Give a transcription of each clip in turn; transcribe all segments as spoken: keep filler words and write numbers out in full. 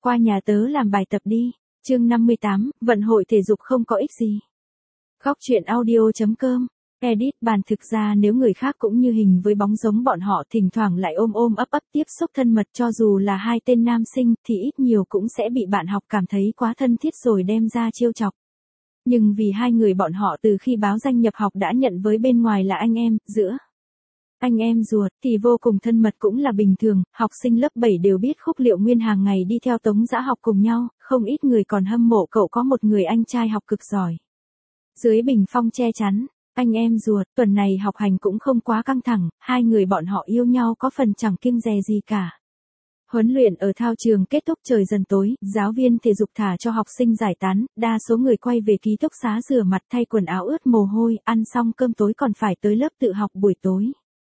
Qua nhà tớ làm bài tập đi. Chương năm mươi tám, vận hội thể dục không có ích gì. Góc truyện audio.com. Edit. Bàn thực ra nếu người khác cũng như hình với bóng giống bọn họ, thỉnh thoảng lại ôm ôm ấp ấp tiếp xúc thân mật, cho dù là hai tên nam sinh thì ít nhiều cũng sẽ bị bạn học cảm thấy quá thân thiết rồi đem ra trêu chọc. Nhưng vì hai người bọn họ từ khi báo danh nhập học đã nhận với bên ngoài là anh em, giữa anh em ruột thì vô cùng thân mật cũng là bình thường. Học sinh lớp bảy đều biết Khúc Liệu Nguyên hàng ngày đi theo Tống Dã học cùng nhau, không ít người còn hâm mộ cậu có một người anh trai học cực giỏi. Dưới bình phong che chắn, anh em ruột, tuần này học hành cũng không quá căng thẳng, hai người bọn họ yêu nhau có phần chẳng kiêng dè gì cả. Huấn luyện ở thao trường kết thúc trời dần tối, giáo viên thể dục thả cho học sinh giải tán, đa số người quay về ký túc xá rửa mặt thay quần áo ướt mồ hôi, ăn xong cơm tối còn phải tới lớp tự học buổi tối.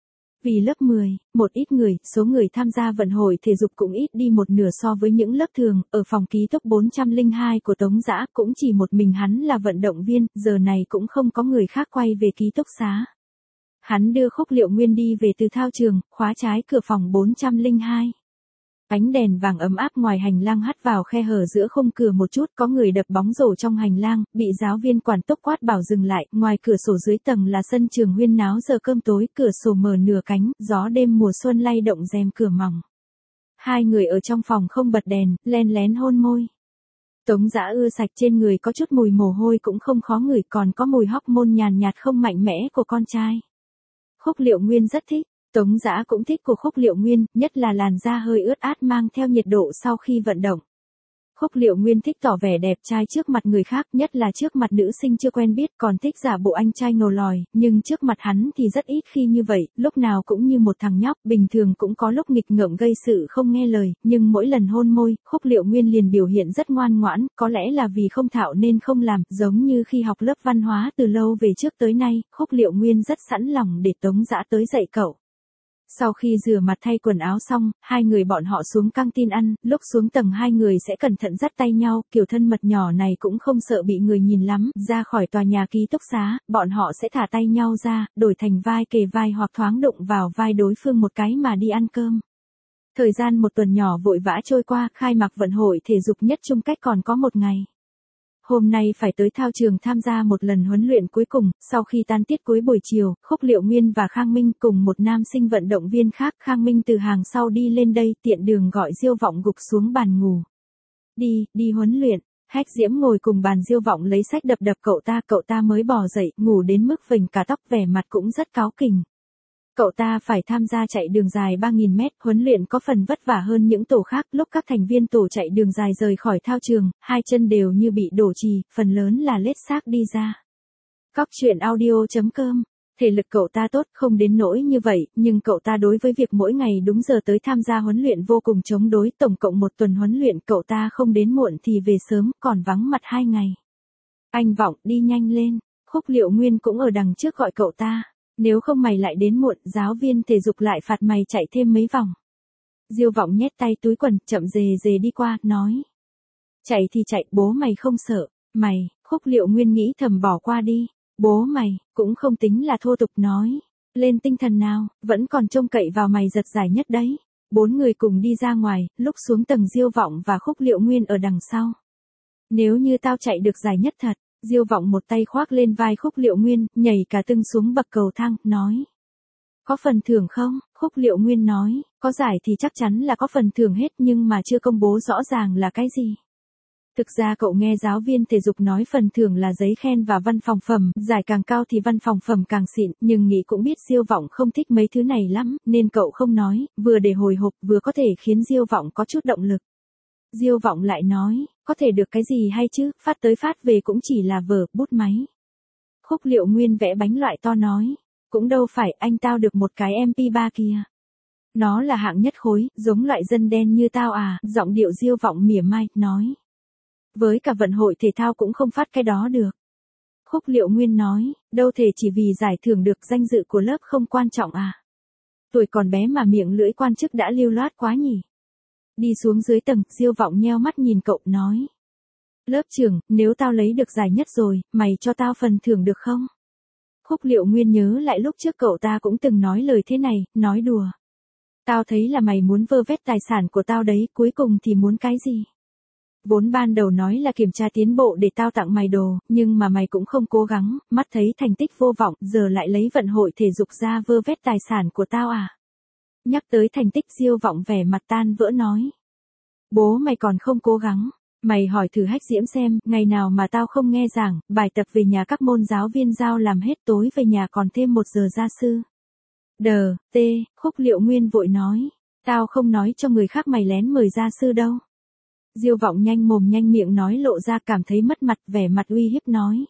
Vì lớp mười, một ít người, số người tham gia vận hội thể dục cũng ít đi một nửa so với những lớp thường, ở phòng ký túc bốn trăm lẻ hai của Tống Dã cũng chỉ một mình hắn là vận động viên, giờ này cũng không có người khác quay về ký túc xá. Hắn đưa Khúc Liệu Nguyên đi về từ thao trường, khóa trái cửa phòng bốn trăm lẻ hai. Ánh đèn vàng ấm áp ngoài hành lang hắt vào khe hở giữa khung cửa một chút, có người đập bóng rổ trong hành lang, bị giáo viên quản túc quát bảo dừng lại, ngoài cửa sổ dưới tầng là sân trường huyên náo giờ cơm tối, cửa sổ mở nửa cánh, gió đêm mùa xuân lay động rèm cửa mỏng. Hai người ở trong phòng không bật đèn, len lén hôn môi. Tống Dã ưa sạch, trên người có chút mùi mồ hôi cũng không khó ngửi, còn có mùi hormone nhàn nhạt không mạnh mẽ của con trai. Khúc Liệu Nguyên rất thích. Tống Dã cũng thích của Khúc Liệu Nguyên, nhất là làn da hơi ướt át mang theo nhiệt độ sau khi vận động. Khúc Liệu Nguyên thích tỏ vẻ đẹp trai trước mặt người khác, nhất là trước mặt nữ sinh chưa quen biết, còn thích giả bộ anh trai ngầu lòi, nhưng trước mặt hắn thì rất ít khi như vậy, lúc nào cũng như một thằng nhóc, bình thường cũng có lúc nghịch ngợm gây sự không nghe lời, nhưng mỗi lần hôn môi, Khúc Liệu Nguyên liền biểu hiện rất ngoan ngoãn, có lẽ là vì không thạo nên không làm, giống như khi học lớp văn hóa từ lâu về trước tới nay, Khúc Liệu Nguyên rất sẵn lòng để Tống Dã tới dạy cậu. Sau khi rửa mặt thay quần áo xong, hai người bọn họ xuống căng tin ăn, lúc xuống tầng hai người sẽ cẩn thận dắt tay nhau, kiểu thân mật nhỏ này cũng không sợ bị người nhìn lắm, ra khỏi tòa nhà ký túc xá, bọn họ sẽ thả tay nhau ra, đổi thành vai kề vai hoặc thoáng đụng vào vai đối phương một cái mà đi ăn cơm. Thời gian một tuần nhỏ vội vã trôi qua, khai mạc vận hội thể dục nhất trung cách còn có một ngày. Hôm nay phải tới thao trường tham gia một lần huấn luyện cuối cùng, sau khi tan tiết cuối buổi chiều, Khúc Liệu Nguyên và Khang Minh cùng một nam sinh vận động viên khác, Khang Minh từ hàng sau đi lên đây, tiện đường gọi Diêu Vọng gục xuống bàn ngủ. Đi, đi huấn luyện. Hách Diễm ngồi cùng bàn Diêu Vọng lấy sách đập đập cậu ta, cậu ta mới bò dậy, ngủ đến mức vểnh cả tóc, vẻ mặt cũng rất cáu kỉnh. Cậu ta phải tham gia chạy đường dài ba nghìn mét, huấn luyện có phần vất vả hơn những tổ khác, lúc các thành viên tổ chạy đường dài rời khỏi thao trường, hai chân đều như bị đổ chì, phần lớn là lết xác đi ra. Góc truyện audio.com. Thể lực cậu ta tốt, không đến nỗi như vậy, nhưng cậu ta đối với việc mỗi ngày đúng giờ tới tham gia huấn luyện vô cùng chống đối, tổng cộng một tuần huấn luyện cậu ta không đến muộn thì về sớm, còn vắng mặt hai ngày. Anh Vọng, đi nhanh lên. Khúc Liệu Nguyên cũng ở đằng trước gọi cậu ta. Nếu không mày lại đến muộn, giáo viên thể dục lại phạt mày chạy thêm mấy vòng. Diêu Vọng nhét tay túi quần, chậm rề rề đi qua, nói. Chạy thì chạy, bố mày không sợ. Mày, Khúc Liệu Nguyên nghĩ thầm bỏ qua đi. Bố mày, cũng không tính là thô tục, nói. Lên tinh thần nào, vẫn còn trông cậy vào mày giật giải nhất đấy. Bốn người cùng đi ra ngoài, lúc xuống tầng Diêu Vọng và Khúc Liệu Nguyên ở đằng sau. Nếu như tao chạy được giải nhất thật. Diêu Vọng một tay khoác lên vai Khúc Liệu Nguyên, nhảy cả tưng xuống bậc cầu thang, nói. Có phần thưởng không? Khúc Liệu Nguyên nói, có giải thì chắc chắn là có phần thưởng hết nhưng mà chưa công bố rõ ràng là cái gì. Thực ra cậu nghe giáo viên thể dục nói phần thưởng là giấy khen và văn phòng phẩm, giải càng cao thì văn phòng phẩm càng xịn, nhưng nghĩ cũng biết Diêu Vọng không thích mấy thứ này lắm, nên cậu không nói, vừa để hồi hộp vừa có thể khiến Diêu Vọng có chút động lực. Diêu Vọng lại nói, có thể được cái gì hay chứ, phát tới phát về cũng chỉ là vở, bút máy. Khúc Liệu Nguyên vẽ bánh loại to nói, cũng đâu phải, anh tao được một cái em pê ba kìa. Nó là hạng nhất khối, giống loại dân đen như tao à, giọng điệu Diêu Vọng mỉa mai, nói. Với cả vận hội thể thao cũng không phát cái đó được. Khúc Liệu Nguyên nói, đâu thể chỉ vì giải thưởng được danh dự của lớp không quan trọng à. Tuổi còn bé mà miệng lưỡi quan chức đã lưu loát quá nhỉ. Đi xuống dưới tầng, Diêu Vọng nheo mắt nhìn cậu, nói. Lớp trưởng, nếu tao lấy được giải nhất rồi, mày cho tao phần thưởng được không? Khúc Liệu Nguyên nhớ lại lúc trước cậu ta cũng từng nói lời thế này, nói đùa. Tao thấy là mày muốn vơ vét tài sản của tao đấy, cuối cùng thì muốn cái gì? Vốn ban đầu nói là kiểm tra tiến bộ để tao tặng mày đồ, nhưng mà mày cũng không cố gắng, mắt thấy thành tích vô vọng, giờ lại lấy vận hội thể dục ra vơ vét tài sản của tao à? Nhắc tới thành tích Diêu Vọng vẻ mặt tan vỡ nói. Bố mày còn không cố gắng. Mày hỏi thử Hách Diễm xem, ngày nào mà tao không nghe giảng, bài tập về nhà các môn giáo viên giao làm hết, tối về nhà còn thêm một giờ gia sư. Đờ, tê, Khúc Liệu Nguyên vội nói. Tao không nói cho người khác mày lén mời gia sư đâu. Diêu Vọng nhanh mồm nhanh miệng nói lộ ra, cảm thấy mất mặt, vẻ mặt uy hiếp nói.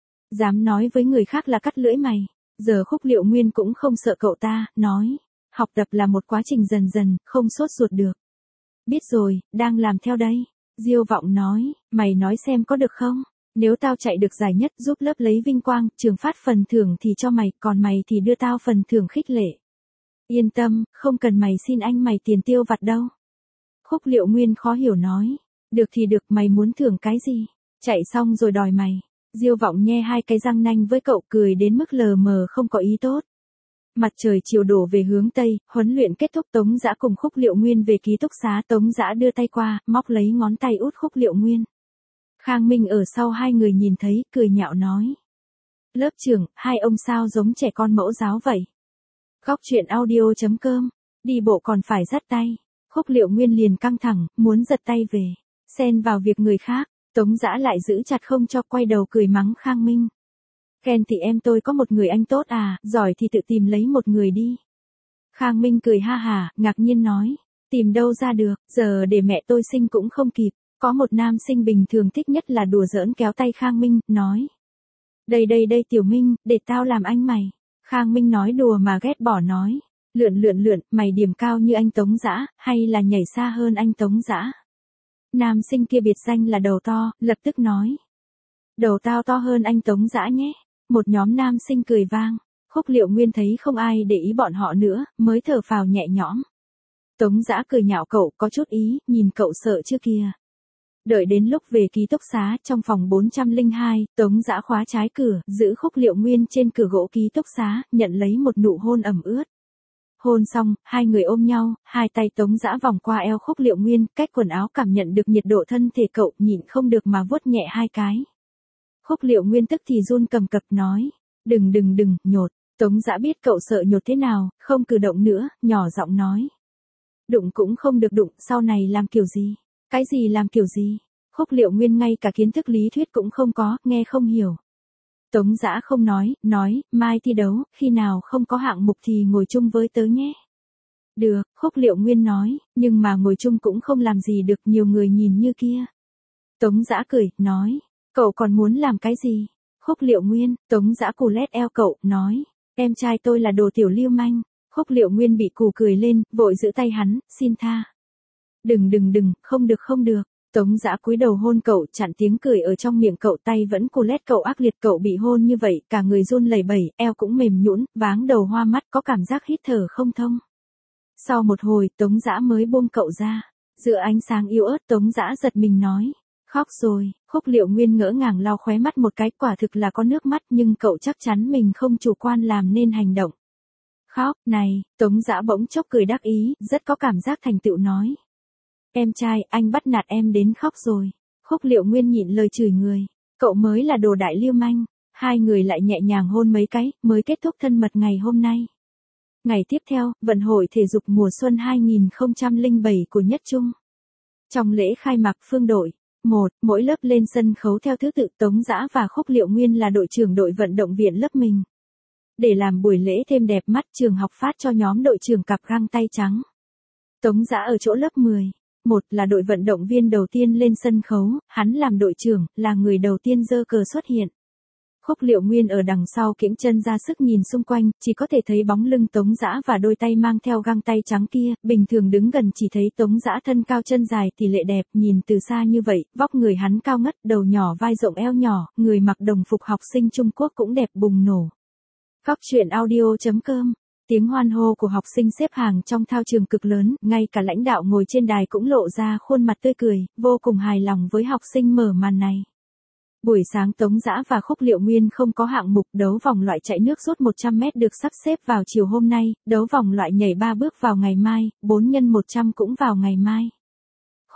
Dám nói với người khác là cắt lưỡi mày. Giờ Khúc Liệu Nguyên cũng không sợ cậu ta, nói. Học tập là một quá trình dần dần, không sốt ruột được. Biết rồi, đang làm theo đây. Diêu Vọng nói, mày nói xem có được không? Nếu tao chạy được giải nhất giúp lớp lấy vinh quang, trường phát phần thưởng thì cho mày, còn mày thì đưa tao phần thưởng khích lệ. Yên tâm, không cần mày xin anh mày tiền tiêu vặt đâu. Khúc Liệu Nguyên khó hiểu nói, được thì được, mày muốn thưởng cái gì? Chạy xong rồi đòi mày. Diêu Vọng nhe hai cái răng nanh với cậu, cười đến mức lờ mờ không có ý tốt. Mặt trời chiều đổ về hướng Tây, huấn luyện kết thúc, Tống Dã cùng Khúc Liệu Nguyên về ký túc xá. Tống Dã đưa tay qua, móc lấy ngón tay út Khúc Liệu Nguyên. Khang Minh ở sau hai người nhìn thấy, cười nhạo nói. Lớp trưởng, hai ông sao giống trẻ con mẫu giáo vậy? Góc truyện audio chấm com, đi bộ còn phải dắt tay. Khúc Liệu Nguyên liền căng thẳng, muốn giật tay về. Xen vào việc người khác, Tống Dã lại giữ chặt không cho, quay đầu cười mắng Khang Minh. Ken thì em tôi có một người anh tốt à, giỏi thì tự tìm lấy một người đi. Khang Minh cười ha hả, ngạc nhiên nói. Tìm đâu ra được, giờ để mẹ tôi sinh cũng không kịp. Có một nam sinh bình thường thích nhất là đùa giỡn, kéo tay Khang Minh, nói. Đây đây đây Tiểu Minh, để tao làm anh mày. Khang Minh nói đùa mà ghét bỏ nói. Lượn lượn lượn, mày điểm cao như anh Tống Dã, hay là nhảy xa hơn anh Tống Dã? Nam sinh kia biệt danh là đầu to, lập tức nói. Đầu tao to hơn anh Tống Dã nhé. Một nhóm nam sinh cười vang. Khúc Liệu Nguyên thấy không ai để ý bọn họ nữa, mới thở phào nhẹ nhõm. Tống Dã cười nhạo cậu, có chút ý, nhìn cậu sợ chưa kìa. Đợi đến lúc về ký túc xá, trong phòng bốn trăm lẻ hai, Tống Dã khóa trái cửa, giữ Khúc Liệu Nguyên trên cửa gỗ ký túc xá, nhận lấy một nụ hôn ẩm ướt. Hôn xong, hai người ôm nhau, hai tay Tống Dã vòng qua eo Khúc Liệu Nguyên, cách quần áo cảm nhận được nhiệt độ thân thể cậu, nhịn không được mà vuốt nhẹ hai cái. Khúc Liệu Nguyên tức thì run cầm cập nói, đừng đừng đừng, nhột. Tống Dã biết cậu sợ nhột thế nào, không cử động nữa, nhỏ giọng nói. Đụng cũng không được đụng, sau này làm kiểu gì? Cái gì làm kiểu gì? Khúc Liệu Nguyên ngay cả kiến thức lý thuyết cũng không có, nghe không hiểu. Tống Dã không nói, nói, mai thi đấu, khi nào không có hạng mục thì ngồi chung với tớ nhé. Được, Khúc Liệu Nguyên nói, nhưng mà ngồi chung cũng không làm gì được, nhiều người nhìn như kia. Tống Dã cười, nói, cậu còn muốn làm cái gì? Khúc Liệu Nguyên, Tống Dã cù lét eo cậu, nói, em trai tôi là đồ tiểu lưu manh. Khúc Liệu Nguyên bị cù cười lên, vội giữ tay hắn, xin tha. Đừng đừng đừng, không được không được. Tống Dã cúi đầu hôn cậu, chặn tiếng cười ở trong miệng cậu, tay vẫn cù lét cậu ác liệt, cậu bị hôn như vậy, cả người run lẩy bẩy, eo cũng mềm nhũn, váng đầu hoa mắt, có cảm giác hít thở không thông. Sau một hồi, Tống Dã mới buông cậu ra. Giữa ánh sáng yếu ớt, Tống Dã giật mình nói. Khóc rồi. Khúc Liệu Nguyên ngỡ ngàng lau khóe mắt một cái, quả thực là có nước mắt, nhưng cậu chắc chắn mình không chủ quan làm nên hành động. Khóc, này, Tống Dã bỗng chốc cười đắc ý, rất có cảm giác thành tựu nói. Em trai, anh bắt nạt em đến khóc rồi. Khúc Liệu Nguyên nhịn lời chửi người. Cậu mới là đồ đại lưu manh. Hai người lại nhẹ nhàng hôn mấy cái, mới kết thúc thân mật ngày hôm nay. Ngày tiếp theo, vận hội thể dục mùa xuân hai không không bảy của Nhất Trung. Trong lễ khai mạc phương đội, một, mỗi lớp lên sân khấu theo thứ tự, Tống Dã và Khúc Liệu Nguyên là đội trưởng đội vận động viên lớp mình. Để làm buổi lễ thêm đẹp mắt, trường học phát cho nhóm đội trưởng cặp găng tay trắng. Tống Dã ở chỗ lớp mười. Một là đội vận động viên đầu tiên lên sân khấu, hắn làm đội trưởng, là người đầu tiên giơ cờ xuất hiện. Khúc Liệu Nguyên ở đằng sau kiễng chân ra sức nhìn xung quanh, chỉ có thể thấy bóng lưng Tống Dã và đôi tay mang theo găng tay trắng kia, bình thường đứng gần chỉ thấy Tống Dã thân cao chân dài tỷ lệ đẹp, nhìn từ xa như vậy, vóc người hắn cao ngất, đầu nhỏ vai rộng eo nhỏ, người mặc đồng phục học sinh Trung Quốc cũng đẹp bùng nổ. Góc truyện audio chấm com. Tiếng hoan hô của học sinh xếp hàng trong thao trường cực lớn, ngay cả lãnh đạo ngồi trên đài cũng lộ ra khuôn mặt tươi cười, vô cùng hài lòng với học sinh mở màn này. Buổi sáng Tống Dã và Khúc Liệu Nguyên không có hạng mục, đấu vòng loại chạy nước rút một trăm mét được sắp xếp vào chiều hôm nay, đấu vòng loại nhảy ba bước vào ngày mai, bốn nhân một trăm cũng vào ngày mai.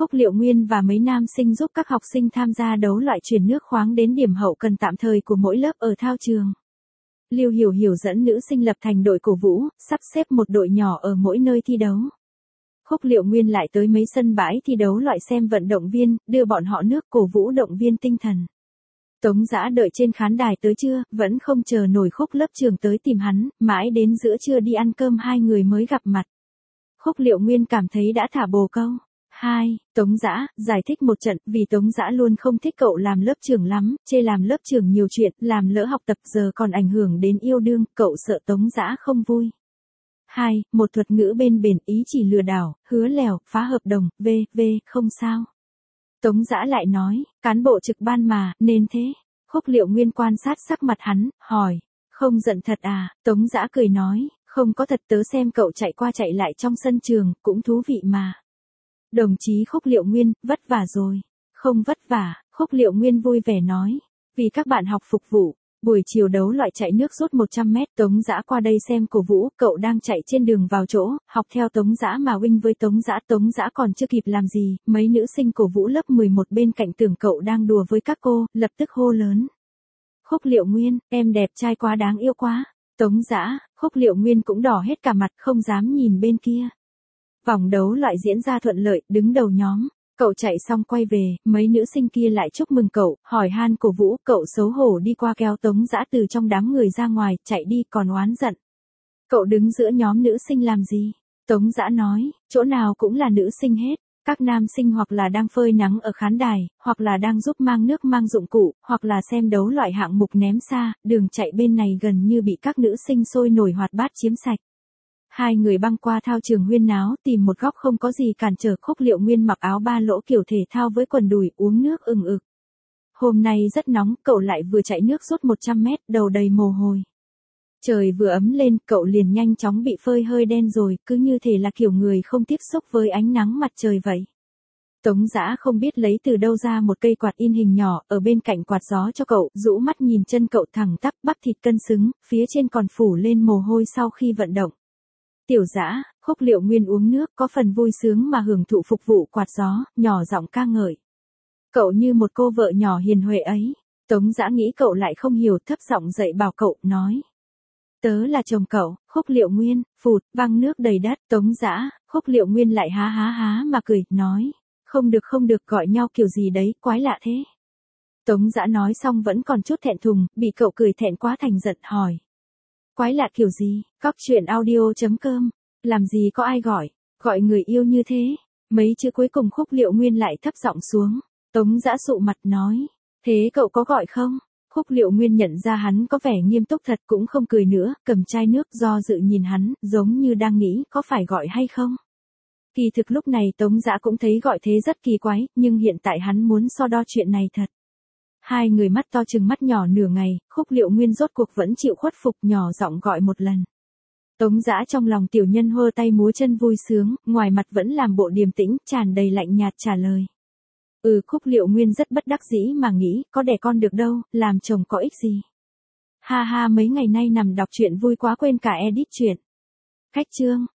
Khúc Liệu Nguyên và mấy nam sinh giúp các học sinh tham gia đấu loại chuyển nước khoáng đến điểm hậu cần tạm thời của mỗi lớp ở thao trường. Lưu Hiểu Hiểu dẫn nữ sinh lập thành đội cổ vũ, sắp xếp một đội nhỏ ở mỗi nơi thi đấu. Khúc Liệu Nguyên lại tới mấy sân bãi thi đấu loại xem vận động viên, đưa bọn họ nước cổ vũ động viên tinh thần. Tống Dã đợi trên khán đài tới trưa, vẫn không chờ nổi Khúc lớp trường tới tìm hắn, mãi đến giữa trưa đi ăn cơm hai người mới gặp mặt. Khúc Liệu Nguyên cảm thấy đã thả bồ câu. Hai, Tống Dã, giải thích một trận, vì Tống Dã luôn không thích cậu làm lớp trưởng lắm, chê làm lớp trưởng nhiều chuyện, làm lỡ học tập giờ còn ảnh hưởng đến yêu đương, cậu sợ Tống Dã không vui. Hai, một thuật ngữ bên bền, ý chỉ lừa đảo, hứa lèo, phá hợp đồng, v, v, không sao. Tống Dã lại nói, cán bộ trực ban mà, nên thế. Khúc Liệu Nguyên quan sát sắc mặt hắn, hỏi, không giận thật à? Tống Dã cười nói, không có thật, tớ xem cậu chạy qua chạy lại trong sân trường, cũng thú vị mà. Đồng chí Khúc Liệu Nguyên, vất vả rồi. Không vất vả, Khúc Liệu Nguyên vui vẻ nói, vì các bạn học phục vụ. Buổi chiều đấu loại chạy nước rút một trăm mét, Tống Dã qua đây xem cổ vũ, cậu đang chạy trên đường vào chỗ, học theo Tống Dã mà huynh với Tống Dã, Tống Dã còn chưa kịp làm gì, mấy nữ sinh cổ vũ lớp mười một bên cạnh tưởng cậu đang đùa với các cô, lập tức hô lớn. Khúc Liệu Nguyên, em đẹp trai quá, đáng yêu quá. Tống Dã, Khúc Liệu Nguyên cũng đỏ hết cả mặt, không dám nhìn bên kia. Vòng đấu loại diễn ra thuận lợi, đứng đầu nhóm. Cậu chạy xong quay về, mấy nữ sinh kia lại chúc mừng cậu, hỏi han cổ vũ, cậu xấu hổ đi qua kéo Tống Dã từ trong đám người ra ngoài, chạy đi còn oán giận. Cậu đứng giữa nhóm nữ sinh làm gì? Tống Dã nói, chỗ nào cũng là nữ sinh hết, các nam sinh hoặc là đang phơi nắng ở khán đài, hoặc là đang giúp mang nước mang dụng cụ, hoặc là xem đấu loại hạng mục ném xa, đường chạy bên này gần như bị các nữ sinh sôi nổi hoạt bát chiếm sạch. Hai người băng qua thao trường huyên náo, tìm một góc không có gì cản trở. Khúc Liệu Nguyên mặc áo ba lỗ kiểu thể thao với quần đùi, uống nước ừng ực. Hôm nay rất nóng, cậu lại vừa chạy nước rút một trăm mét, đầu đầy mồ hôi. Trời vừa ấm lên, cậu liền nhanh chóng bị phơi hơi đen rồi, cứ như thể là kiểu người không tiếp xúc với ánh nắng mặt trời vậy. Tống Dã không biết lấy từ đâu ra một cây quạt in hình nhỏ, ở bên cạnh quạt gió cho cậu, rũ mắt nhìn chân cậu thẳng tắp, bắp thịt cân xứng, phía trên còn phủ lên mồ hôi sau khi vận động. Tiểu Dã, Khúc Liệu Nguyên uống nước, có phần vui sướng mà hưởng thụ phục vụ quạt gió, nhỏ giọng ca ngợi. Cậu như một cô vợ nhỏ hiền huệ ấy. Tống Dã nghĩ cậu lại không hiểu, thấp giọng dạy bảo cậu, nói. Tớ là chồng cậu. Khúc Liệu Nguyên, phụt, văng nước đầy đất. Tống Dã, Khúc Liệu Nguyên lại há há há mà cười, nói. Không được không được, gọi nhau kiểu gì đấy, quái lạ thế. Tống Dã nói xong vẫn còn chút thẹn thùng, bị cậu cười thẹn quá thành giận, hỏi. Quái lạ kiểu gì? Cóc truyện audio chấm com. Làm gì có ai gọi, gọi người yêu như thế. Mấy chữ cuối cùng Khúc Liệu Nguyên lại thấp giọng xuống. Tống Dã sụ mặt nói. Thế cậu có gọi không? Khúc Liệu Nguyên nhận ra hắn có vẻ nghiêm túc thật, cũng không cười nữa, cầm chai nước do dự nhìn hắn, giống như đang nghĩ có phải gọi hay không. Kỳ thực lúc này Tống Dã cũng thấy gọi thế rất kỳ quái, nhưng hiện tại hắn muốn so đo chuyện này thật. Hai người mắt to chừng mắt nhỏ nửa ngày, Khúc Liệu Nguyên rốt cuộc vẫn chịu khuất phục, nhỏ giọng gọi một lần. Tống Dã trong lòng tiểu nhân hơ tay múa chân vui sướng, ngoài mặt vẫn làm bộ điềm tĩnh, tràn đầy lạnh nhạt trả lời. Ừ, Khúc Liệu Nguyên rất bất đắc dĩ mà nghĩ, có đẻ con được đâu, làm chồng có ích gì. Ha ha, mấy ngày nay nằm đọc truyện vui quá quên cả edit truyện. Khách chương.